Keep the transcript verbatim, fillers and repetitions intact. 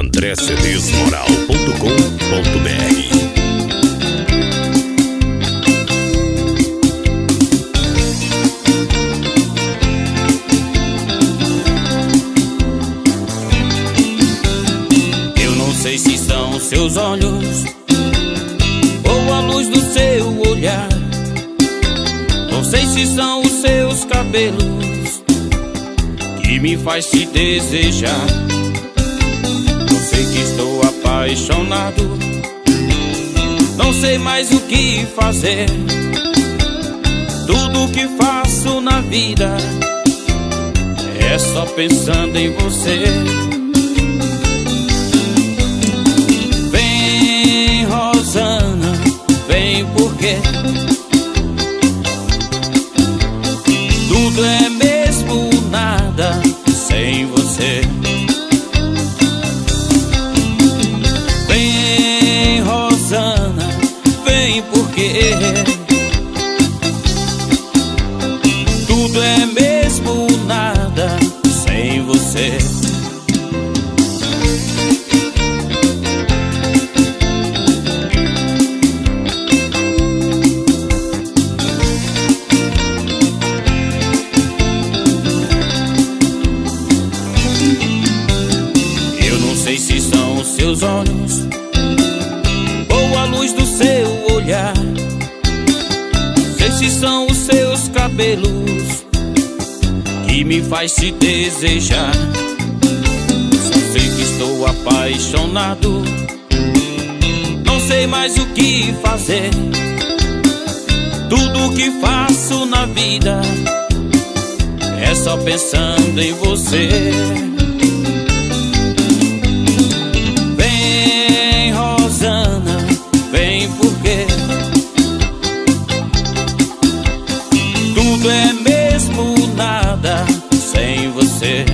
andré c d s moral ponto com ponto b r. Não sei se são os seus olhos ou a luz do seu olhar. Não sei se são os seus cabelos que me faz te desejar. Não sei que estou apaixonado, não sei mais o que fazer. Tudo o que faço na vida é só pensando em você. Vem porque tudo é mesmo nada sem você. Vem, Rosana, vem porque tudo é mesmo nada sem você. Não sei se são os seus olhos ou a luz do seu olhar. Não sei se são os seus cabelos que me faz te desejar. Só sei que estou apaixonado, não sei mais o que fazer. Tudo o que faço na vida é só pensando em você. Vem porque tudo é mesmo nada sem você.